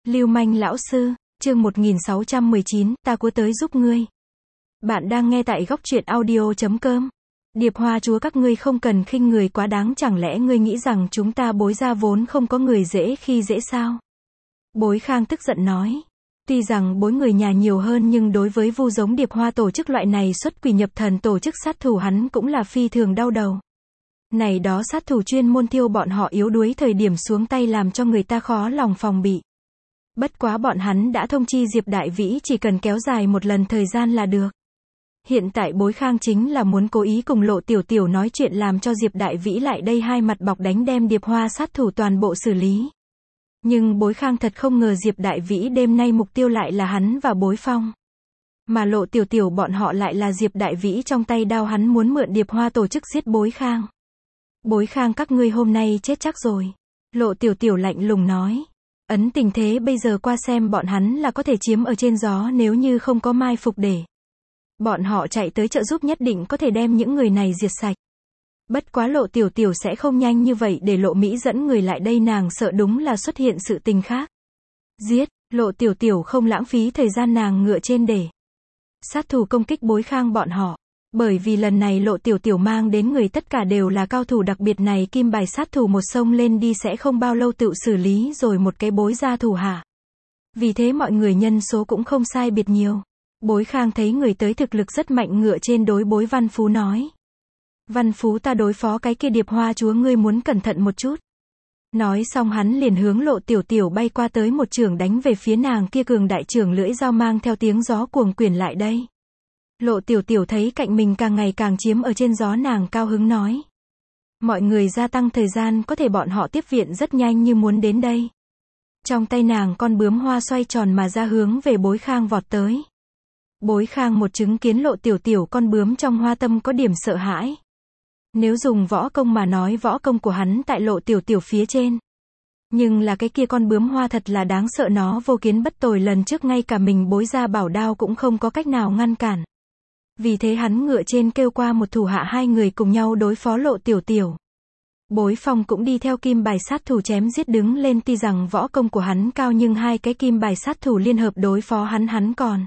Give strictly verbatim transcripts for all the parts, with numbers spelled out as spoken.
Lưu manh lão sư, chương một nghìn sáu trăm mười chín, ta cố tới giúp ngươi. Bạn đang nghe tại góc truyện audio chấm com. Điệp Hoa chúa các ngươi không cần khinh người quá đáng, chẳng lẽ ngươi nghĩ rằng chúng ta Bối gia vốn không có người dễ khi dễ sao? Bối Khang tức giận nói. Tuy rằng Bối người nhà nhiều hơn nhưng đối với vu giống Điệp Hoa tổ chức loại này xuất quỷ nhập thần tổ chức sát thủ hắn cũng là phi thường đau đầu. Này đó sát thủ chuyên môn thiêu bọn họ yếu đuối thời điểm xuống tay làm cho người ta khó lòng phòng bị. Bất quá bọn hắn đã thông chi Diệp Đại Vĩ chỉ cần kéo dài một lần thời gian là được. Hiện tại Bối Khang chính là muốn cố ý cùng Lộ Tiểu Tiểu nói chuyện làm cho Diệp Đại Vĩ lại đây hai mặt bọc đánh đem Điệp Hoa sát thủ toàn bộ xử lý. Nhưng Bối Khang thật không ngờ Diệp Đại Vĩ đêm nay mục tiêu lại là hắn và Bối Phong. Mà Lộ Tiểu Tiểu bọn họ lại là Diệp Đại Vĩ trong tay đao, hắn muốn mượn Điệp Hoa tổ chức giết Bối Khang. Bối Khang các ngươi hôm nay chết chắc rồi. Lộ Tiểu Tiểu lạnh lùng nói. Ấn tình thế bây giờ qua xem bọn hắn là có thể chiếm ở trên gió, nếu như không có mai phục để bọn họ chạy tới trợ giúp nhất định có thể đem những người này diệt sạch. Bất quá Lộ Tiểu Tiểu sẽ không nhanh như vậy để Lộ Mỹ dẫn người lại đây, nàng sợ đúng là xuất hiện sự tình khác. Giết, Lộ Tiểu Tiểu không lãng phí thời gian, nàng ngựa trên để sát thủ công kích Bối Khang bọn họ. Bởi vì lần này Lộ Tiểu Tiểu mang đến người tất cả đều là cao thủ, đặc biệt này kim bài sát thủ một sông lên đi sẽ không bao lâu tự xử lý rồi một cái Bối gia thủ hạ. Vì thế mọi người nhân số cũng không sai biệt nhiều. Bối Khang thấy người tới thực lực rất mạnh, ngựa trên đối Bối Văn Phú nói. Văn Phú, ta đối phó cái kia Điệp Hoa chúa ngươi muốn cẩn thận một chút. Nói xong hắn liền hướng Lộ Tiểu Tiểu bay qua tới một chưởng đánh về phía nàng kia, cường đại chưởng lưỡi dao mang theo tiếng gió cuồng quyển lại đây. Lộ Tiểu Tiểu thấy cạnh mình càng ngày càng chiếm ở trên gió, nàng cao hứng nói. Mọi người gia tăng thời gian, có thể bọn họ tiếp viện rất nhanh như muốn đến đây. Trong tay nàng con bướm hoa xoay tròn mà ra hướng về Bối Khang vọt tới. Bối Khang một chứng kiến Lộ Tiểu Tiểu con bướm trong hoa tâm có điểm sợ hãi. Nếu dùng võ công mà nói, võ công của hắn tại Lộ Tiểu Tiểu phía trên. Nhưng là cái kia con bướm hoa thật là đáng sợ, nó vô kiến bất tồi, lần trước ngay cả mình Bối gia bảo đao cũng không có cách nào ngăn cản. Vì thế hắn ngựa trên kêu qua một thủ hạ, hai người cùng nhau đối phó Lộ Tiểu Tiểu. Bối Phong cũng đi theo kim bài sát thủ chém giết đứng lên, tuy rằng võ công của hắn cao nhưng hai cái kim bài sát thủ liên hợp đối phó hắn hắn còn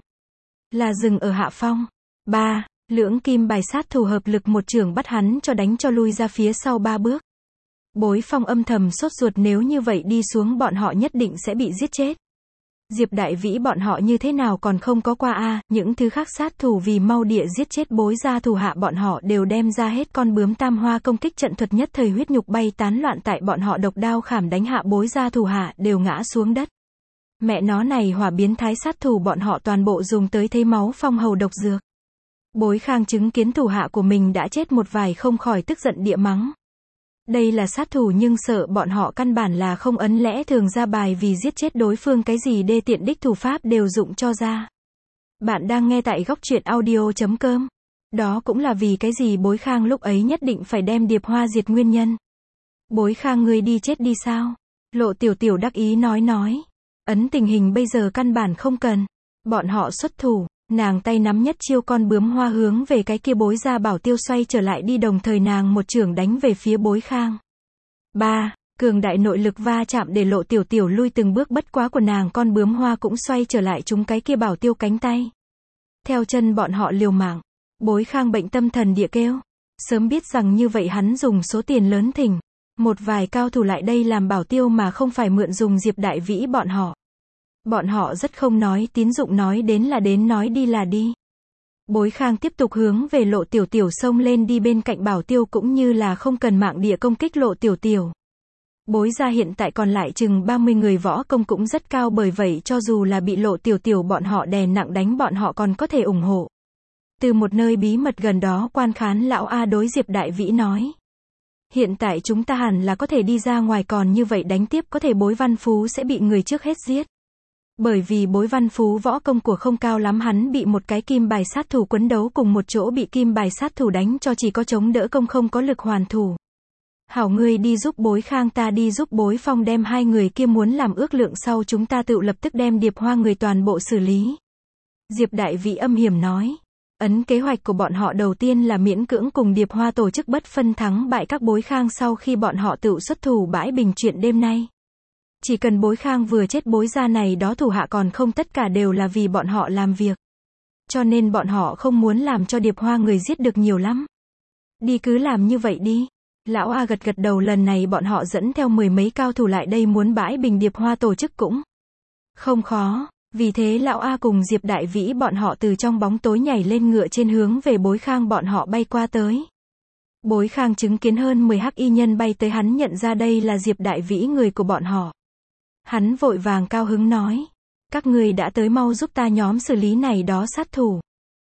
là dừng ở hạ phong. Ba, lưỡng kim bài sát thủ hợp lực một chưởng bắt hắn cho đánh cho lui ra phía sau ba bước. Bối Phong âm thầm sốt ruột, nếu như vậy đi xuống bọn họ nhất định sẽ bị giết chết. Diệp Đại Vĩ bọn họ như thế nào còn không có qua a, à, những thứ khác sát thủ vì mau địa giết chết Bối gia thủ hạ bọn họ đều đem ra hết con bướm tam hoa công kích trận thuật, nhất thời huyết nhục bay tán loạn, tại bọn họ độc đao khảm đánh hạ Bối gia thủ hạ đều ngã xuống đất. Mẹ nó này hỏa biến thái sát thủ bọn họ toàn bộ dùng tới thấy máu phong hầu độc dược. Bối Khang chứng kiến thủ hạ của mình đã chết một vài không khỏi tức giận địa mắng. Đây là sát thủ nhưng sợ bọn họ căn bản là không ấn lẽ thường ra bài, vì giết chết đối phương cái gì đê tiện đích thủ pháp đều dụng cho ra. Bạn đang nghe tại góc truyện audio chấm com. Đó cũng là vì cái gì Bối Khang lúc ấy nhất định phải đem Điệp Hoa diệt nguyên nhân. Bối Khang ngươi đi chết đi sao? Lộ Tiểu Tiểu đắc ý nói nói. Ấn tình hình bây giờ căn bản không cần bọn họ xuất thủ. Nàng tay nắm nhất chiêu con bướm hoa hướng về cái kia Bối gia bảo tiêu xoay trở lại đi, đồng thời nàng một chưởng đánh về phía Bối Khang. Ba, cường đại nội lực va chạm để Lộ Tiểu Tiểu lui từng bước, bất quá của nàng con bướm hoa cũng xoay trở lại trúng cái kia bảo tiêu cánh tay. Theo chân bọn họ liều mạng. Bối Khang bệnh tâm thần địa kêu. Sớm biết rằng như vậy hắn dùng số tiền lớn thỉnh một vài cao thủ lại đây làm bảo tiêu mà không phải mượn dùng Diệp Đại Vĩ bọn họ. Bọn họ rất không nói tín dụng, nói đến là đến, nói đi là đi. Bối Khang tiếp tục hướng về Lộ Tiểu Tiểu xông lên đi, bên cạnh bảo tiêu cũng như là không cần mạng địa công kích Lộ Tiểu Tiểu. Bối gia hiện tại còn lại chừng ba mươi người, võ công cũng rất cao, bởi vậy cho dù là bị Lộ Tiểu Tiểu bọn họ đè nặng đánh, bọn họ còn có thể ủng hộ. Từ một nơi bí mật gần đó, quan khán lão A đối Diệp Đại Vĩ nói. Hiện tại chúng ta hẳn là có thể đi ra ngoài, còn như vậy đánh tiếp có thể Bối Văn Phú sẽ bị người trước hết giết. Bởi vì Bối Văn Phú võ công của không cao lắm, hắn bị một cái kim bài sát thủ quấn đấu cùng một chỗ, bị kim bài sát thủ đánh cho chỉ có chống đỡ công không có lực hoàn thủ. Hảo, ngươi đi giúp Bối Khang, ta đi giúp Bối Phong, đem hai người kia muốn làm ước lượng, sau chúng ta tự lập tức đem Điệp Hoa người toàn bộ xử lý. Diệp Đại Vĩ âm hiểm nói. Ấn kế hoạch của bọn họ đầu tiên là miễn cưỡng cùng Điệp Hoa tổ chức bất phân thắng bại các Bối Khang, sau khi bọn họ tự xuất thủ bãi bình chuyện đêm nay. Chỉ cần Bối Khang vừa chết Bối gia này đó thủ hạ còn không tất cả đều là vì bọn họ làm việc. Cho nên bọn họ không muốn làm cho Điệp Hoa người giết được nhiều lắm. Đi cứ làm như vậy đi. Lão A gật gật đầu, lần này bọn họ dẫn theo mười mấy cao thủ lại đây muốn bãi bình Điệp Hoa tổ chức cũng không khó. Vì thế lão A cùng Diệp Đại Vĩ bọn họ từ trong bóng tối nhảy lên ngựa trên hướng về Bối Khang bọn họ bay qua tới. Bối Khang chứng kiến hơn mười hắc y nhân bay tới, hắn nhận ra đây là Diệp Đại Vĩ, người của bọn họ. Hắn vội vàng cao hứng nói. Các người đã tới, mau giúp ta nhóm xử lý này đó sát thủ.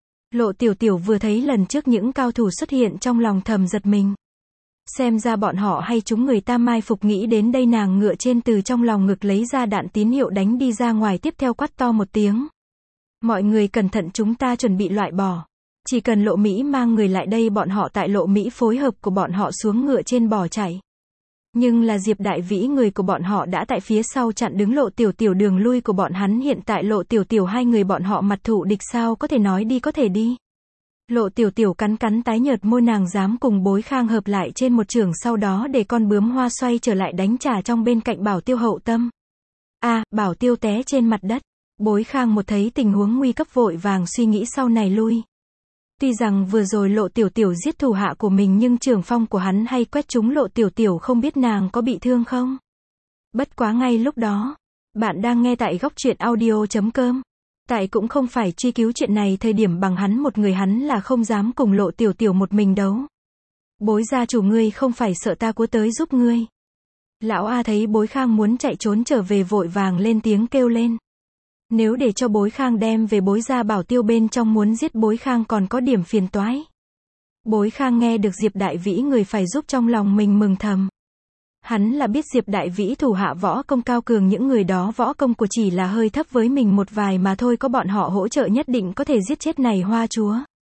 Lộ Tiểu Tiểu vừa thấy lần trước những cao thủ xuất hiện trong lòng thầm giật mình. Xem ra bọn họ hay chúng người ta mai phục, nghĩ đến đây nàng ngựa trên từ trong lòng ngực lấy ra đạn tín hiệu đánh đi ra ngoài, tiếp theo quát to một tiếng. Mọi người cẩn thận, chúng ta chuẩn bị loại bỏ. Chỉ cần Lộ Mỹ mang người lại đây, bọn họ tại Lộ Mỹ phối hợp của bọn họ xuống ngựa trên bỏ chạy. Nhưng là Diệp Đại Vĩ người của bọn họ đã tại phía sau chặn đứng Lộ Tiểu Tiểu đường lui của bọn hắn, hiện tại Lộ Tiểu Tiểu hai người bọn họ mặt thù địch, sao có thể nói đi có thể đi. Lộ Tiểu Tiểu cắn cắn tái nhợt môi, nàng dám cùng Bối Khang hợp lại trên một trường, sau đó để con bướm hoa xoay trở lại đánh trả trong bên cạnh Bảo Tiêu hậu tâm. A, à, Bảo Tiêu té trên mặt đất. Bối Khang một thấy tình huống nguy cấp vội vàng suy nghĩ sau này lui. Tuy rằng vừa rồi Lộ Tiểu Tiểu giết thủ hạ của mình, nhưng trường phong của hắn hay quét trúng Lộ Tiểu Tiểu, không biết nàng có bị thương không. Bất quá ngay lúc đó, bạn đang nghe tại góc truyện audio chấm com. Tại cũng không phải truy cứu chuyện này thời điểm bằng hắn một người, hắn là không dám cùng Lộ Tiểu Tiểu một mình đấu. Bối gia chủ, ngươi không phải sợ ta cua tới giúp ngươi. Lão A thấy Bối Khang muốn chạy trốn trở về vội vàng lên tiếng kêu lên. Nếu để cho Bối Khang đem về Bối gia Bảo Tiêu bên trong muốn giết Bối Khang còn có điểm phiền toái. Bối Khang nghe được Diệp Đại Vĩ người phải giúp, trong lòng mình mừng thầm. Hắn là biết Diệp Đại Vĩ thủ hạ võ công cao cường, những người đó võ công của chỉ là hơi thấp với mình một vài mà thôi, có bọn họ hỗ trợ nhất định có thể giết chết này hoa chúa.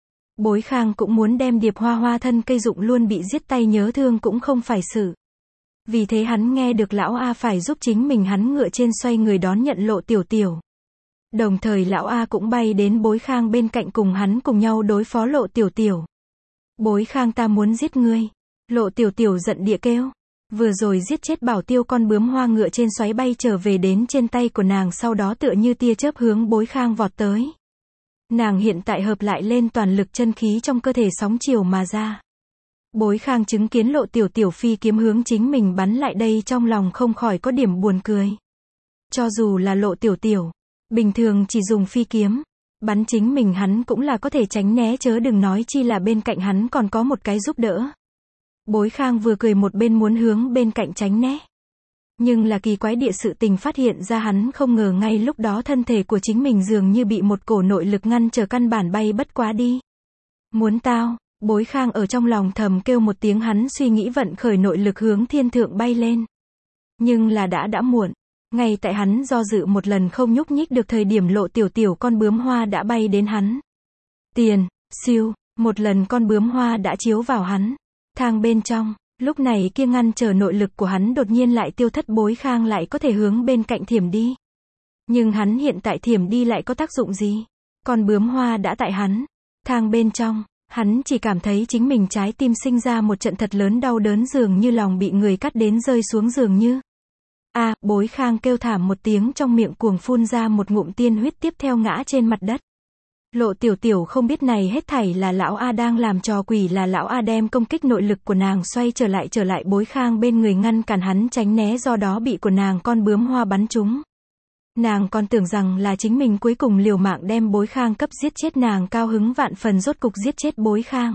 Bối Khang cũng muốn đem Điệp Hoa hoa thân cây dụng luôn bị giết tay nhớ thương cũng không phải sự. Vì thế hắn nghe được lão A phải giúp chính mình, hắn ngựa trên xoay người đón nhận Lộ Tiểu Tiểu. Đồng thời lão A cũng bay đến Bối Khang bên cạnh cùng hắn cùng nhau đối phó Lộ Tiểu Tiểu. Bối Khang, ta muốn giết ngươi. Lộ Tiểu Tiểu giận địa kêu. Vừa rồi giết chết Bảo Tiêu, con bướm hoa ngựa trên xoáy bay trở về đến trên tay của nàng, sau đó tựa như tia chớp hướng Bối Khang vọt tới. Nàng hiện tại hợp lại lên toàn lực, chân khí trong cơ thể sóng chiều mà ra. Bối Khang chứng kiến Lộ Tiểu Tiểu phi kiếm hướng chính mình bắn lại đây, trong lòng không khỏi có điểm buồn cười. Cho dù là Lộ Tiểu Tiểu bình thường chỉ dùng phi kiếm bắn chính mình, hắn cũng là có thể tránh né, chớ đừng nói chi là bên cạnh hắn còn có một cái giúp đỡ. Bối Khang vừa cười một bên muốn hướng bên cạnh tránh né. Nhưng là kỳ quái địa sự tình phát hiện ra, hắn không ngờ ngay lúc đó thân thể của chính mình dường như bị một cổ nội lực ngăn trở, căn bản bay bất quá đi. Muốn tao, Bối Khang ở trong lòng thầm kêu một tiếng, hắn suy nghĩ vận khởi nội lực hướng thiên thượng bay lên. Nhưng là đã đã muộn. Ngay tại hắn do dự một lần không nhúc nhích được thời điểm, Lộ Tiểu Tiểu con bướm hoa đã bay đến hắn. Tiền, siêu, một lần con bướm hoa đã chiếu vào hắn thang bên trong. Lúc này kia ngăn trở nội lực của hắn đột nhiên lại tiêu thất, Bối Khang lại có thể hướng bên cạnh thiểm đi. Nhưng hắn hiện tại thiểm đi lại có tác dụng gì? Con bướm hoa đã tại hắn thang bên trong. Hắn chỉ cảm thấy chính mình trái tim sinh ra một trận thật lớn đau đớn, dường như lòng bị người cắt đến rơi xuống dường như. A, à, Bối Khang kêu thảm một tiếng, trong miệng cuồng phun ra một ngụm tiên huyết, tiếp theo ngã trên mặt đất. Lộ Tiểu Tiểu không biết này hết thảy là lão A đang làm trò quỷ, là lão A đem công kích nội lực của nàng xoay trở lại trở lại Bối Khang bên người, ngăn cản hắn tránh né, do đó bị của nàng con bướm hoa bắn trúng. Nàng còn tưởng rằng là chính mình cuối cùng liều mạng đem Bối Khang cấp giết chết, nàng cao hứng vạn phần, rốt cục giết chết Bối Khang.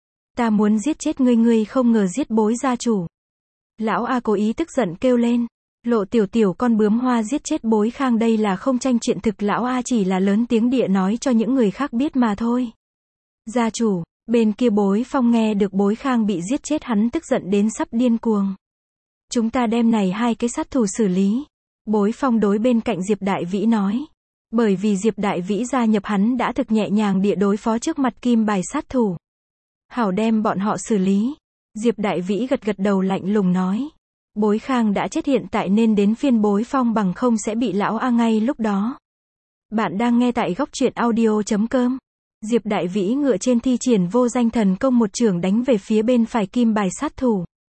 Ta muốn giết chết ngươi, ngươi không ngờ giết Bối gia chủ. Lão A cố ý tức giận kêu lên. Lộ Tiểu Tiểu con bướm hoa giết chết Bối Khang, đây là không tranh chuyện thực, lão A chỉ là lớn tiếng địa nói cho những người khác biết mà thôi. Gia chủ, bên kia Bối Phong nghe được Bối Khang bị giết chết, hắn tức giận đến sắp điên cuồng. Chúng ta đem này hai cái sát thủ xử lý. Bối Phong đối bên cạnh Diệp Đại Vĩ nói. Bởi vì Diệp Đại Vĩ gia nhập, hắn đã thực nhẹ nhàng địa đối phó trước mặt kim bài sát thủ. Hảo, đem bọn họ xử lý. Diệp Đại Vĩ gật gật đầu lạnh lùng nói. Bối Khang đã chết, hiện tại nên đến phiên Bối Phong, bằng không sẽ bị lão A ngay lúc đó. Bạn đang nghe tại góc truyện audio chấm com. Diệp Đại Vĩ ngựa trên thi triển vô danh thần công, một chưởng đánh về phía bên phải kim bài sát thủ.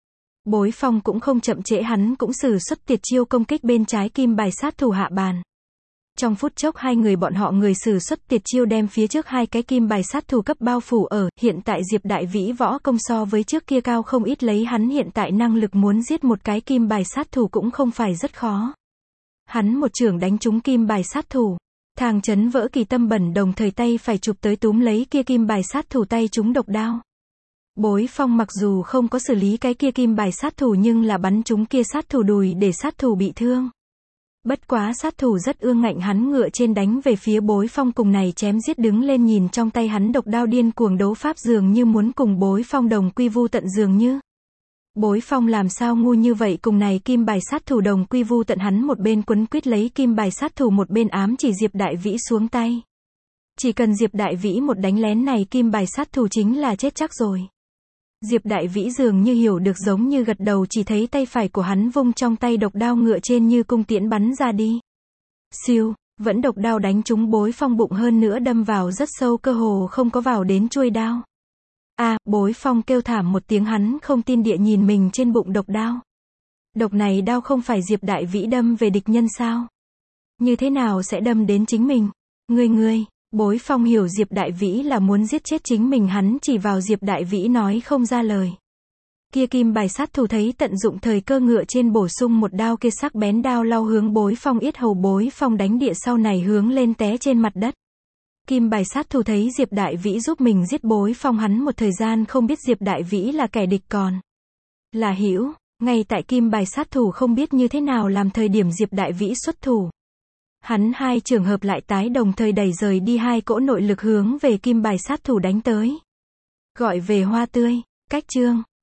Bối Phong cũng không chậm trễ, hắn cũng sử xuất tuyệt chiêu công kích bên trái kim bài sát thủ hạ bàn. Trong phút chốc hai người bọn họ người sử xuất tuyệt chiêu đem phía trước hai cái kim bài sát thủ cấp bao phủ ở, hiện tại Diệp Đại Vĩ võ công so với trước kia cao không ít, lấy hắn hiện tại năng lực muốn giết một cái kim bài sát thủ cũng không phải rất khó. Hắn một chưởng đánh trúng kim bài sát thủ, thang chấn vỡ kỳ tâm bẩn, đồng thời tay phải chụp tới túm lấy kia kim bài sát thủ tay trúng độc đao. Bối Phong mặc dù không có xử lý cái kia kim bài sát thủ nhưng là bắn trúng kia sát thủ đùi để sát thủ bị thương. Bất quá sát thủ rất ương ngạnh, hắn ngựa trên đánh về phía Bối Phong, cùng này chém giết đứng lên, nhìn trong tay hắn độc đao điên cuồng đấu pháp, dường như muốn cùng Bối Phong đồng quy vu tận dường như. Bối Phong làm sao ngu như vậy, cùng này kim bài sát thủ đồng quy vu tận, hắn một bên quấn quýt lấy kim bài sát thủ một bên ám chỉ Diệp Đại Vĩ xuống tay. Chỉ cần Diệp Đại Vĩ một đánh lén này kim bài sát thủ chính là chết chắc rồi. Diệp Đại Vĩ dường như hiểu được, giống như gật đầu, chỉ thấy tay phải của hắn vung trong tay độc đao ngựa trên như cung tiễn bắn ra đi. Siêu, vẫn độc đao đánh trúng Bối Phong bụng, hơn nữa đâm vào rất sâu, cơ hồ không có vào đến chuôi đao. A, à, Bối Phong kêu thảm một tiếng, hắn không tin địa nhìn mình trên bụng độc đao. Độc này đao không phải Diệp Đại Vĩ đâm về địch nhân sao? Như thế nào sẽ đâm đến chính mình? Ngươi ngươi, Bối Phong hiểu Diệp Đại Vĩ là muốn giết chết chính mình, hắn chỉ vào Diệp Đại Vĩ nói không ra lời. Kia kim bài sát thủ thấy tận dụng thời cơ, ngựa trên bổ sung một đao, kia sắc bén đao lao hướng Bối Phong yết hầu, Bối Phong đánh địa sau này hướng lên té trên mặt đất. Kim bài sát thủ thấy Diệp Đại Vĩ giúp mình giết Bối Phong, hắn một thời gian không biết Diệp Đại Vĩ là kẻ địch còn là hữu, ngay tại kim bài sát thủ không biết như thế nào làm thời điểm Diệp Đại Vĩ xuất thủ. Hắn hai trường hợp lại tái, đồng thời đẩy rời đi hai cỗ nội lực hướng về kim bài sát thủ đánh tới. Gọi về hoa tươi, cách chương